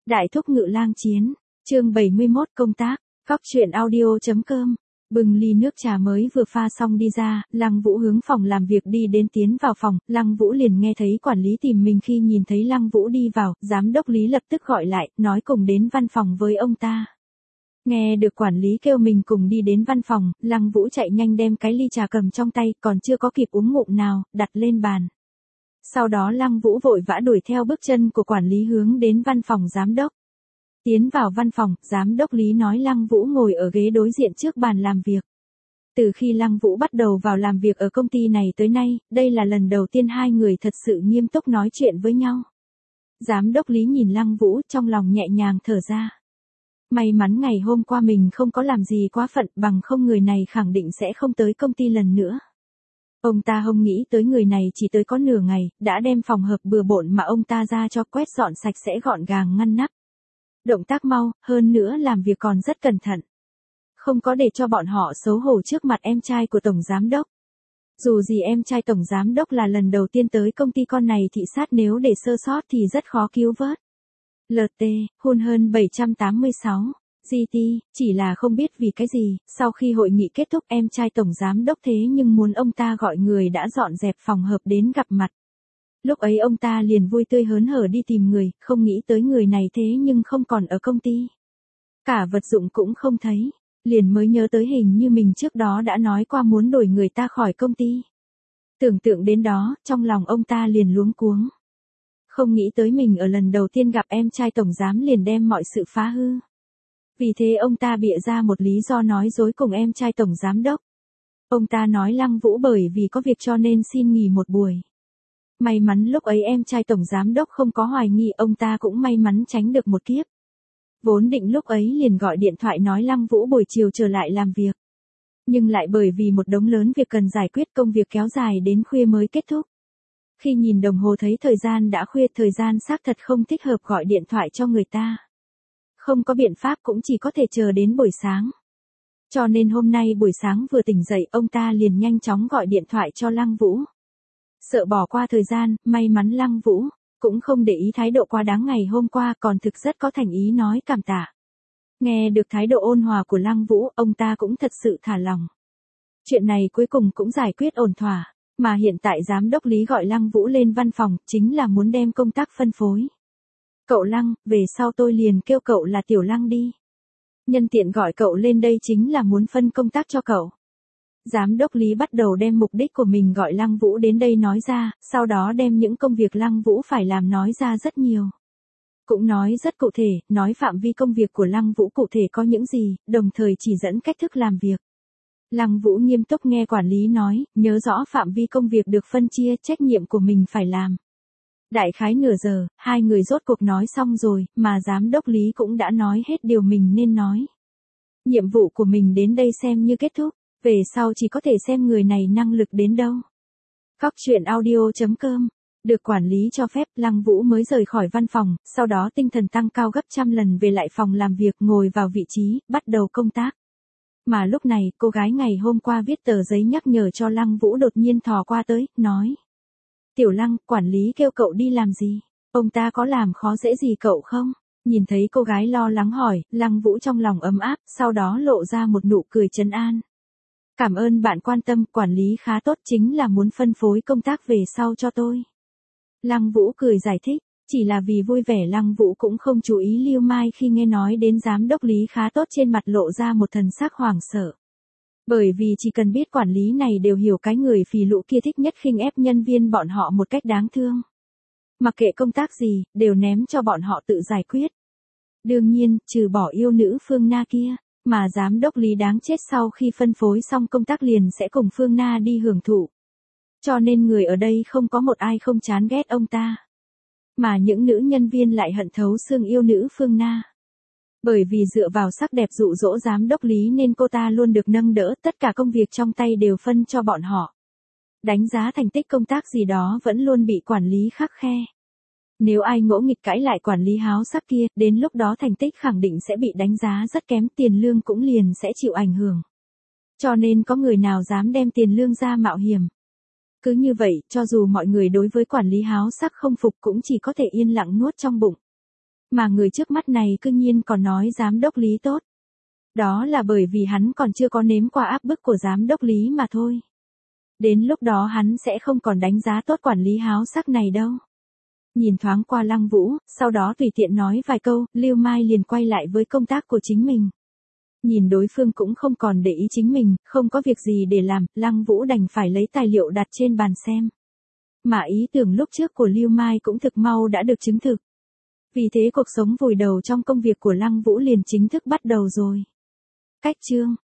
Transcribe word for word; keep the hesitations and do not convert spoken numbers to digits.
Đại thúc ngự lang chiến, chương bảy mươi mốt công tác, góc truyện audio.com. Bừng ly nước trà mới vừa pha xong đi ra, Lăng Vũ hướng phòng làm việc đi đến tiến vào phòng, Lăng Vũ liền nghe thấy quản lý tìm mình. Khi nhìn thấy Lăng Vũ đi vào, giám đốc Lý lập tức gọi lại, nói cùng đến văn phòng với ông ta. Nghe được quản lý kêu mình cùng đi đến văn phòng, Lăng Vũ chạy nhanh đem cái ly trà cầm trong tay, còn chưa có kịp uống ngụm nào, đặt lên bàn. Sau đó Lăng Vũ vội vã đuổi theo bước chân của quản lý hướng đến văn phòng giám đốc. Tiến vào văn phòng, giám đốc Lý nói Lăng Vũ ngồi ở ghế đối diện trước bàn làm việc. Từ khi Lăng Vũ bắt đầu vào làm việc ở công ty này tới nay, đây là lần đầu tiên hai người thật sự nghiêm túc nói chuyện với nhau. Giám đốc Lý nhìn Lăng Vũ trong lòng nhẹ nhàng thở ra. May mắn ngày hôm qua mình không có làm gì quá phận, bằng không người này khẳng định sẽ không tới công ty lần nữa. Ông ta không nghĩ tới người này chỉ tới có nửa ngày, đã đem phòng hợp bừa bộn mà ông ta ra cho quét dọn sạch sẽ gọn gàng ngăn nắp. Động tác mau, hơn nữa làm việc còn rất cẩn thận. Không có để cho bọn họ xấu hổ trước mặt em trai của Tổng Giám Đốc. Dù gì em trai Tổng Giám Đốc là lần đầu tiên tới công ty con này thị sát, nếu để sơ sót thì rất khó cứu vớt. lờ tê, hun hơn bảy trăm tám mươi sáu, giê tê, chỉ là không biết vì cái gì, sau khi hội nghị kết thúc em trai Tổng Giám Đốc thế nhưng muốn ông ta gọi người đã dọn dẹp phòng hợp đến gặp mặt. Lúc ấy ông ta liền vui tươi hớn hở đi tìm người, không nghĩ tới người này thế nhưng không còn ở công ty. Cả vật dụng cũng không thấy, liền mới nhớ tới hình như mình trước đó đã nói qua muốn đuổi người ta khỏi công ty. Tưởng tượng đến đó, trong lòng ông ta liền luống cuống. Không nghĩ tới mình ở lần đầu tiên gặp em trai Tổng Giám liền đem mọi sự phá hư. Vì thế ông ta bịa ra một lý do nói dối cùng em trai Tổng Giám Đốc. Ông ta nói Lăng Vũ bởi vì có việc cho nên xin nghỉ một buổi. May mắn lúc ấy em trai Tổng Giám Đốc không có hoài nghi, ông ta cũng may mắn tránh được một kiếp. Vốn định lúc ấy liền gọi điện thoại nói Lăng Vũ buổi chiều trở lại làm việc. Nhưng lại bởi vì một đống lớn việc cần giải quyết, công việc kéo dài đến khuya mới kết thúc. Khi nhìn đồng hồ thấy thời gian đã khuya, thời gian xác thật không thích hợp gọi điện thoại cho người ta. Không có biện pháp cũng chỉ có thể chờ đến buổi sáng. Cho nên hôm nay buổi sáng vừa tỉnh dậy ông ta liền nhanh chóng gọi điện thoại cho Lăng Vũ. Sợ bỏ qua thời gian, may mắn Lăng Vũ cũng không để ý thái độ quá đáng ngày hôm qua, còn thực rất có thành ý nói cảm tạ. Nghe được thái độ ôn hòa của Lăng Vũ, ông ta cũng thật sự thả lòng. Chuyện này cuối cùng cũng giải quyết ổn thỏa, mà hiện tại giám đốc Lý gọi Lăng Vũ lên văn phòng, chính là muốn đem công tác phân phối. Cậu Lăng, về sau tôi liền kêu cậu là Tiểu Lăng đi. Nhân tiện gọi cậu lên đây chính là muốn phân công tác cho cậu. Giám đốc Lý bắt đầu đem mục đích của mình gọi Lăng Vũ đến đây nói ra, sau đó đem những công việc Lăng Vũ phải làm nói ra rất nhiều. Cũng nói rất cụ thể, nói phạm vi công việc của Lăng Vũ cụ thể có những gì, đồng thời chỉ dẫn cách thức làm việc. Lăng Vũ nghiêm túc nghe quản lý nói, nhớ rõ phạm vi công việc được phân chia, trách nhiệm của mình phải làm. Đại khái nửa giờ, hai người rốt cuộc nói xong rồi, mà giám đốc Lý cũng đã nói hết điều mình nên nói. Nhiệm vụ của mình đến đây xem như kết thúc, về sau chỉ có thể xem người này năng lực đến đâu. Góc truyện audio.com. Được quản lý cho phép, Lăng Vũ mới rời khỏi văn phòng, sau đó tinh thần tăng cao gấp trăm lần về lại phòng làm việc, ngồi vào vị trí, bắt đầu công tác. Mà lúc này, cô gái ngày hôm qua viết tờ giấy nhắc nhở cho Lăng Vũ đột nhiên thò qua tới, nói. Tiểu Lăng, quản lý kêu cậu đi làm gì? Ông ta có làm khó dễ gì cậu không? Nhìn thấy cô gái lo lắng hỏi, Lăng Vũ trong lòng ấm áp, sau đó lộ ra một nụ cười trấn an. Cảm ơn bạn quan tâm, quản lý khá tốt, chính là muốn phân phối công tác về sau cho tôi. Lăng Vũ cười giải thích, chỉ là vì vui vẻ. Lăng Vũ cũng không chú ý Lưu Mai khi nghe nói đến giám đốc Lý khá tốt, trên mặt lộ ra một thần sắc hoảng sợ. Bởi vì chỉ cần biết quản lý này đều hiểu cái người phì lũ kia thích nhất khinh ép nhân viên bọn họ một cách đáng thương. Mặc kệ công tác gì, đều ném cho bọn họ tự giải quyết. Đương nhiên, trừ bỏ yêu nữ Phương Na kia, mà giám đốc Lý đáng chết sau khi phân phối xong công tác liền sẽ cùng Phương Na đi hưởng thụ. Cho nên người ở đây không có một ai không chán ghét ông ta. Mà những nữ nhân viên lại hận thấu xương yêu nữ Phương Na. Bởi vì dựa vào sắc đẹp dụ dỗ giám đốc Lý nên cô ta luôn được nâng đỡ, tất cả công việc trong tay đều phân cho bọn họ. Đánh giá thành tích công tác gì đó vẫn luôn bị quản lý khắt khe. Nếu ai ngỗ nghịch cãi lại quản lý háo sắc kia, đến lúc đó thành tích khẳng định sẽ bị đánh giá rất kém, tiền lương cũng liền sẽ chịu ảnh hưởng. Cho nên có người nào dám đem tiền lương ra mạo hiểm. Cứ như vậy, cho dù mọi người đối với quản lý háo sắc không phục cũng chỉ có thể yên lặng nuốt trong bụng. Mà người trước mắt này cư nhiên còn nói giám đốc Lý tốt. Đó là bởi vì hắn còn chưa có nếm qua áp bức của giám đốc Lý mà thôi. Đến lúc đó hắn sẽ không còn đánh giá tốt quản lý háo sắc này đâu. Nhìn thoáng qua Lăng Vũ, sau đó tùy tiện nói vài câu, Lưu Mai liền quay lại với công tác của chính mình. Nhìn đối phương cũng không còn để ý chính mình, không có việc gì để làm, Lăng Vũ đành phải lấy tài liệu đặt trên bàn xem. Mà ý tưởng lúc trước của Lưu Mai cũng thực mau đã được chứng thực. Vì thế cuộc sống vùi đầu trong công việc của Lăng Vũ liền chính thức bắt đầu rồi. Cách chương